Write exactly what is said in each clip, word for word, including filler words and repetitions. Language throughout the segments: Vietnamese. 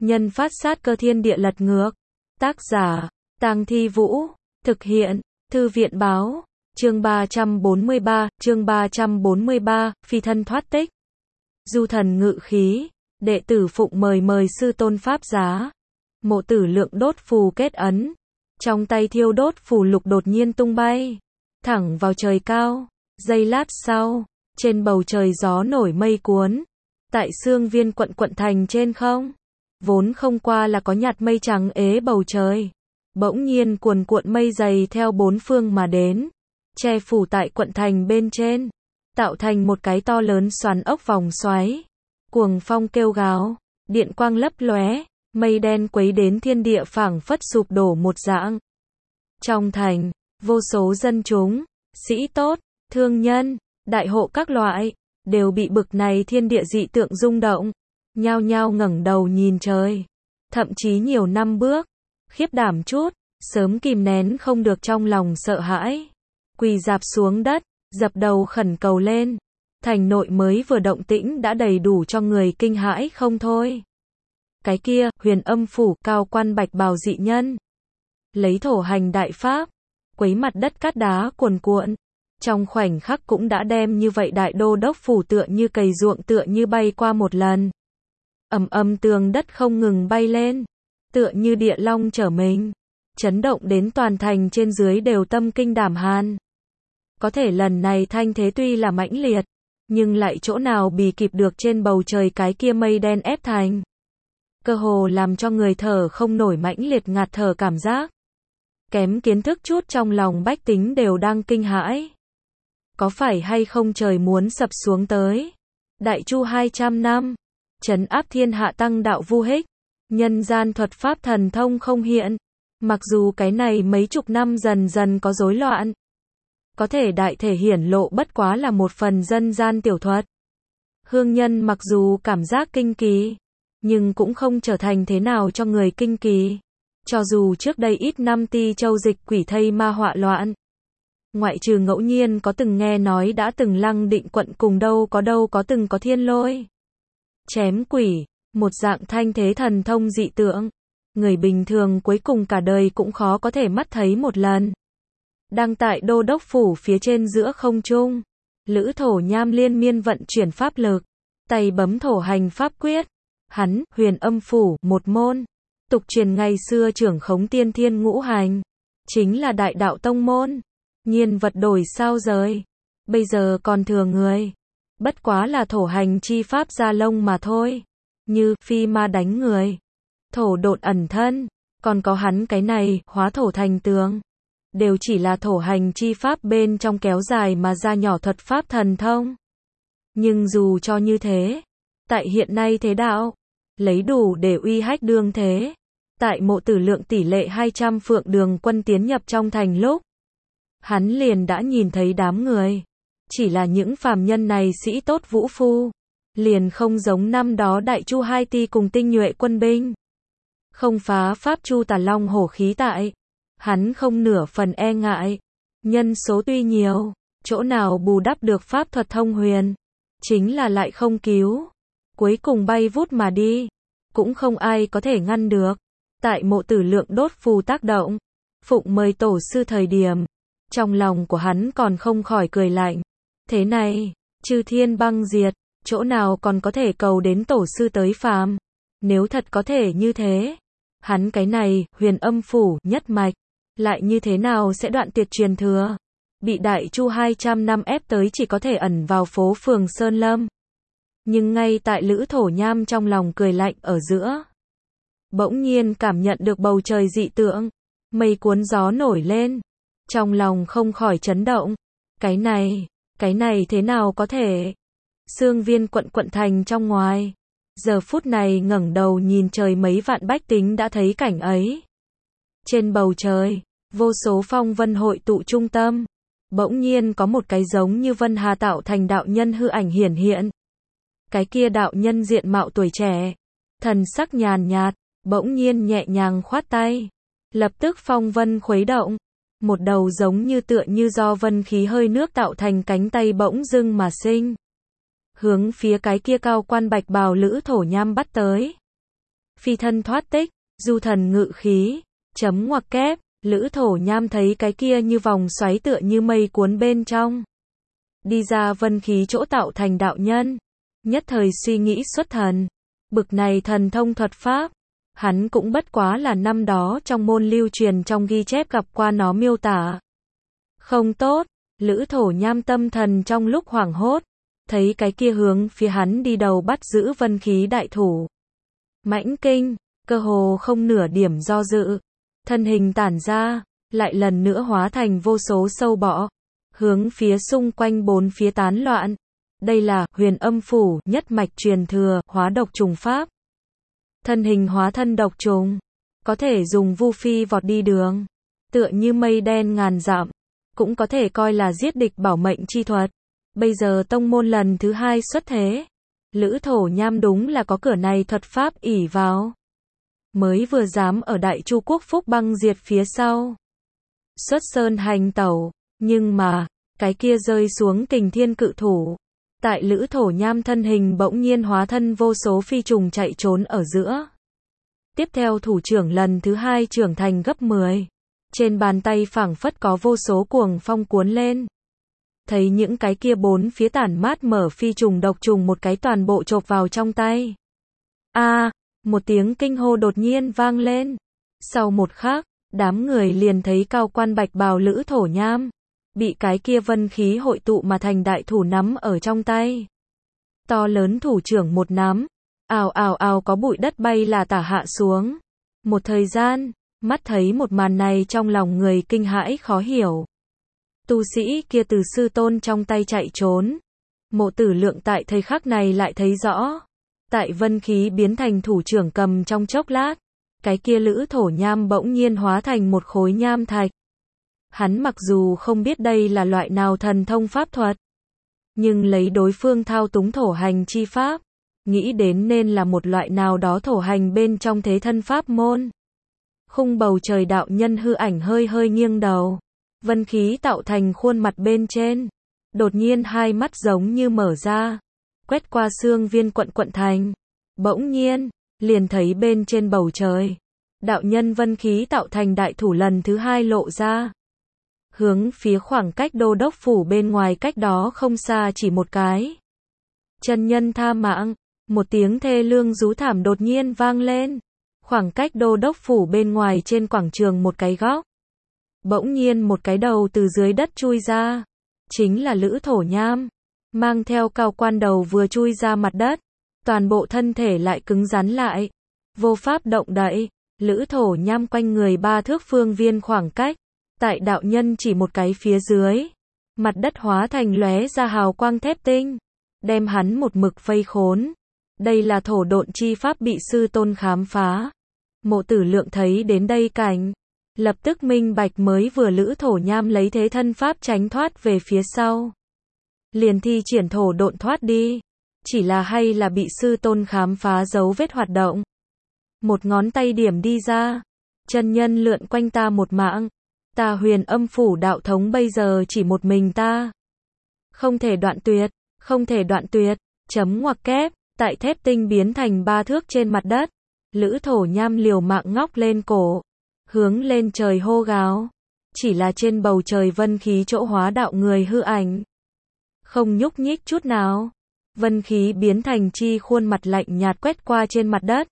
Nhân phát sát cơ thiên địa lật ngược. Tác giả, Tang Thi Vũ. Thực hiện, Thư viện báo. Chương ba trăm bốn mươi ba, chương ba trăm bốn mươi ba, phi thân thoát tích. Du thần ngự khí, đệ tử phụng mời mời sư tôn pháp giá. Mộ Tử Lượng đốt phù kết ấn. Trong tay thiêu đốt phù lục đột nhiên tung bay. Thẳng vào trời cao. Giây lát sau, trên bầu trời gió nổi mây cuốn. Tại Xương Viên quận quận thành trên không. Vốn không qua là có nhạt mây trắng ế bầu trời. Bỗng nhiên cuồn cuộn mây dày theo bốn phương mà đến. Che phủ tại quận thành bên trên. Tạo thành một cái to lớn xoắn ốc vòng xoáy. Cuồng phong kêu gào. Điện quang lấp lóe. Mây đen quấy đến thiên địa phảng phất sụp đổ một dạng. Trong thành, vô số dân chúng, sĩ tốt, thương nhân, đại hộ các loại, đều bị bực này thiên địa dị tượng rung động. Nhao nhao ngẩng đầu nhìn trời. Thậm chí nhiều năm bước. Khiếp đảm chút, sớm kìm nén không được trong lòng sợ hãi. Quỳ rạp xuống đất, dập đầu khẩn cầu lên. Thành nội mới vừa động tĩnh đã đầy đủ cho người kinh hãi không thôi. Cái kia, Huyền Âm phủ, cao quan bạch bào dị nhân. Lấy thổ hành đại pháp, quấy mặt đất cát đá cuồn cuộn. Trong khoảnh khắc cũng đã đem như vậy đại đô đốc phủ tựa như cày ruộng tựa như bay qua một lần. Ầm ầm tường đất không ngừng bay lên. Tựa như địa long trở mình. Chấn động đến toàn thành trên dưới đều tâm kinh đảm hàn. Có thể lần này thanh thế tuy là mãnh liệt, nhưng lại chỗ nào bì kịp được trên bầu trời cái kia mây đen ép thành. Cơ hồ làm cho người thở không nổi mãnh liệt ngạt thở cảm giác. Kém kiến thức chút trong lòng bách tính đều đang kinh hãi. Có phải hay không trời muốn sập xuống tới. Đại Chu hai trăm năm. Trấn áp thiên hạ tăng đạo vu hích. Nhân gian thuật pháp thần thông không hiện. Mặc dù cái này mấy chục năm dần dần có rối loạn. Có thể đại thể hiển lộ bất quá là một phần dân gian tiểu thuật. Hương nhân mặc dù cảm giác kinh kỳ. Nhưng cũng không trở thành thế nào cho người kinh kỳ. Cho dù trước đây ít năm Ti Châu dịch quỷ thây ma họa loạn. Ngoại trừ ngẫu nhiên có từng nghe nói đã từng Lăng Định quận cùng đâu có đâu có từng có thiên lôi. Chém quỷ, một dạng thanh thế thần thông dị tượng. Người bình thường cuối cùng cả đời cũng khó có thể mắt thấy một lần. Đang tại đô đốc phủ phía trên giữa không trung. Lữ Thổ Nham liên miên vận chuyển pháp lực. Tay bấm thổ hành pháp quyết. Hắn, Huyền Âm phủ, một môn. Tục truyền ngày xưa trưởng khống tiên thiên ngũ hành. Chính là đại đạo tông môn. Nhiên vật đổi sao rời. Bây giờ còn thừa người. Bất quá là thổ hành chi pháp gia lông mà thôi. Như phi ma đánh người. Thổ độn ẩn thân. Còn có hắn cái này, hóa thổ thành tường. Đều chỉ là thổ hành chi pháp bên trong kéo dài mà ra nhỏ thuật pháp thần thông. Nhưng dù cho như thế. Tại hiện nay thế đạo. Lấy đủ để uy hách đương thế. Tại Mộ Tử Lượng tỷ lệ hai trăm phượng đường quân tiến nhập trong thành lúc. Hắn liền đã nhìn thấy đám người. Chỉ là những phàm nhân này sĩ tốt vũ phu. Liền không giống năm đó Đại Chu hai ti cùng tinh nhuệ quân binh. Không phá pháp chu tà long hổ khí tại. Hắn không nửa phần e ngại. Nhân số tuy nhiều. Chỗ nào bù đắp được pháp thuật thông huyền. Chính là lại không cứu. Cuối cùng bay vút mà đi. Cũng không ai có thể ngăn được. Tại Mộ Tử Lượng đốt phù tác động. Phụng mời tổ sư thời điểm. Trong lòng của hắn còn không khỏi cười lạnh. Thế này, chư thiên băng diệt. Chỗ nào còn có thể cầu đến tổ sư tới phàm. Nếu thật có thể như thế. Hắn cái này, Huyền Âm phủ, nhất mạch. Lại như thế nào sẽ đoạn tuyệt truyền thừa. Bị Đại Chu hai trăm năm ép tới chỉ có thể ẩn vào phố phường Sơn Lâm. Nhưng ngay tại Lữ Thổ Nham trong lòng cười lạnh ở giữa. Bỗng nhiên cảm nhận được bầu trời dị tượng. Mây cuốn gió nổi lên. Trong lòng không khỏi chấn động. Cái này, cái này thế nào có thể? Xương Viên quận quận thành trong ngoài. Giờ phút này ngẩng đầu nhìn trời mấy vạn bách tính đã thấy cảnh ấy. Trên bầu trời, vô số phong vân hội tụ trung tâm. Bỗng nhiên có một cái giống như Vân Hà tạo thành đạo nhân hư ảnh hiển hiện. Cái kia đạo nhân diện mạo tuổi trẻ. Thần sắc nhàn nhạt, bỗng nhiên nhẹ nhàng khoát tay. Lập tức phong vân khuấy động. Một đầu giống như tựa như do vân khí hơi nước tạo thành cánh tay bỗng dưng mà sinh. Hướng phía cái kia cao quan bạch bào Lữ Thổ Nham bắt tới. phi thân thoát tích, du thần ngự khí, chấm ngoặc kép, Lữ Thổ Nham thấy cái kia như vòng xoáy tựa như mây cuốn bên trong. Đi ra vân khí chỗ tạo thành đạo nhân. Nhất thời suy nghĩ xuất thần. Bực này thần thông thuật pháp. Hắn cũng bất quá là năm đó trong môn lưu truyền trong ghi chép gặp qua nó miêu tả. Không tốt, Lữ Thổ Nham tâm thần trong lúc hoảng hốt. Thấy cái kia hướng phía hắn đi đầu bắt giữ vân khí đại thủ. Mãnh kinh, cơ hồ không nửa điểm do dự. Thân hình tản ra, lại lần nữa hóa thành vô số sâu bọ. Hướng phía xung quanh bốn phía tán loạn. Đây là huyền âm phủ nhất mạch truyền thừa hóa độc trùng pháp. Thân hình hóa thân độc trùng. Có thể dùng vu phi vọt đi đường. Tựa như mây đen ngàn dặm. Cũng có thể coi là giết địch bảo mệnh chi thuật. Bây giờ tông môn lần thứ hai xuất thế. Lữ Thổ Nham đúng là có cửa này thuật pháp ỷ vào. Mới vừa dám ở Đại Chu Quốc Phúc băng diệt phía sau. Xuất sơn hành tẩu. Nhưng mà, cái kia rơi xuống kình thiên cự thủ. Tại Lữ Thổ Nham thân hình bỗng nhiên hóa thân vô số phi trùng chạy trốn ở giữa. Tiếp theo thủ trưởng lần thứ hai trưởng thành gấp mười. Trên bàn tay phảng phất có vô số cuồng phong cuốn lên. Thấy những cái kia bốn phía tản mát mở phi trùng độc trùng một cái toàn bộ chộp vào trong tay. A, à, một tiếng kinh hô đột nhiên vang lên. Sau một khắc, đám người liền thấy cao quan bạch bào Lữ Thổ Nham. Bị cái kia vân khí hội tụ mà thành đại thủ nắm ở trong tay. To lớn thủ trưởng một nắm. Ào ào ào có bụi đất bay là tả hạ xuống. Một thời gian, mắt thấy một màn này trong lòng người kinh hãi khó hiểu. Tu sĩ kia từ sư tôn trong tay chạy trốn. Mộ Tử Lượng tại thời khắc này lại thấy rõ. Tại vân khí biến thành thủ trưởng cầm trong chốc lát. Cái kia Lữ Thổ Nham bỗng nhiên hóa thành một khối nham thạch. Hắn mặc dù không biết đây là loại nào thần thông pháp thuật. Nhưng lấy đối phương thao túng thổ hành chi pháp. Nghĩ đến nên là một loại nào đó thổ hành bên trong thế thân pháp môn. Khung bầu trời đạo nhân hư ảnh hơi hơi nghiêng đầu. Vân khí tạo thành khuôn mặt bên trên. Đột nhiên hai mắt giống như mở ra. Quét qua xương viên quận quận thành. Bỗng nhiên, liền thấy bên trên bầu trời. Đạo nhân vân khí tạo thành đại thủ lần thứ hai lộ ra. Hướng phía khoảng cách đô đốc phủ bên ngoài cách đó không xa chỉ một cái. Chân nhân tha mạng. Một tiếng thê lương rú thảm đột nhiên vang lên. Khoảng cách đô đốc phủ bên ngoài trên quảng trường một cái góc. Bỗng nhiên một cái đầu từ dưới đất chui ra. Chính là Lữ Thổ Nham. Mang theo cao quan đầu vừa chui ra mặt đất. Toàn bộ thân thể lại cứng rắn lại. Vô pháp động đậy. Lữ Thổ Nham quanh người ba thước phương viên khoảng cách. Tại đạo nhân chỉ một cái phía dưới. Mặt đất hóa thành lóe ra hào quang thép tinh. Đem hắn một mực vây khốn. Đây là thổ độn chi pháp bị sư tôn khám phá. Mộ Tử Lượng thấy đến đây cảnh. Lập tức minh bạch mới vừa Lữ Thổ Nham lấy thế thân pháp tránh thoát về phía sau. Liền thi triển thổ độn thoát đi. Chỉ là hay là bị sư tôn khám phá dấu vết hoạt động. Một ngón tay điểm đi ra. Chân nhân lượn quanh ta một mạng. Ta huyền âm phủ đạo thống bây giờ chỉ một mình ta. Không thể đoạn tuyệt. Không thể đoạn tuyệt. Chấm ngoặc kép. Tại thép tinh biến thành ba thước trên mặt đất. Lữ Thổ Nham liều mạng ngóc lên cổ. Hướng lên trời hô gào. Chỉ là trên bầu trời vân khí chỗ hóa đạo người hư ảnh. Không nhúc nhích chút nào. Vân khí biến thành chi khuôn mặt lạnh nhạt quét qua trên mặt đất.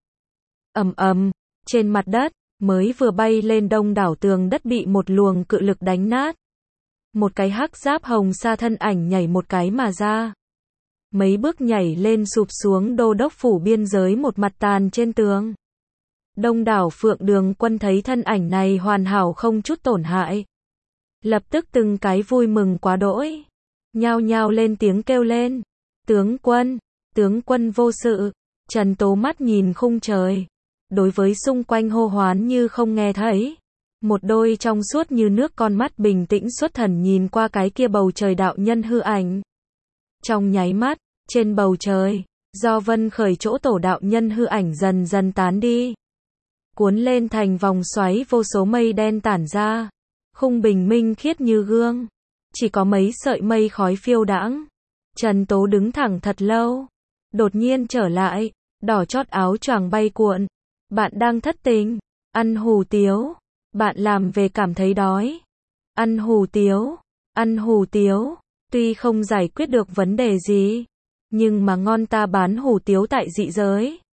Ầm ầm, trên mặt đất, mới vừa bay lên đông đảo tường đất bị một luồng cự lực đánh nát. Một cái hắc giáp hồng sa thân ảnh nhảy một cái mà ra. Mấy bước nhảy lên sụp xuống đô đốc phủ biên giới một mặt tàn trên tường. Đông đảo Phượng Đường quân thấy thân ảnh này hoàn hảo không chút tổn hại. Lập tức từng cái vui mừng quá đỗi. Nhao nhao lên tiếng kêu lên. Tướng quân, tướng quân vô sự. Trần Tố mắt nhìn khung trời. Đối với xung quanh hô hoán như không nghe thấy. Một đôi trong suốt như nước con mắt bình tĩnh xuất thần nhìn qua cái kia bầu trời đạo nhân hư ảnh. Trong nháy mắt, trên bầu trời, do vân khởi chỗ tổ đạo nhân hư ảnh dần dần tán đi. Cuốn lên thành vòng xoáy vô số mây đen tản ra. Khung bình minh khiết như gương. Chỉ có mấy sợi mây khói phiêu đãng. Trần Tố đứng thẳng thật lâu. Đột nhiên trở lại, đỏ chót áo choàng bay cuộn. Bạn đang thất tình. Ăn hủ tiếu. Bạn làm về cảm thấy đói. Ăn hủ tiếu. Ăn hủ tiếu. Tuy không giải quyết được vấn đề gì, nhưng mà ngon, ta bán hủ tiếu tại dị giới.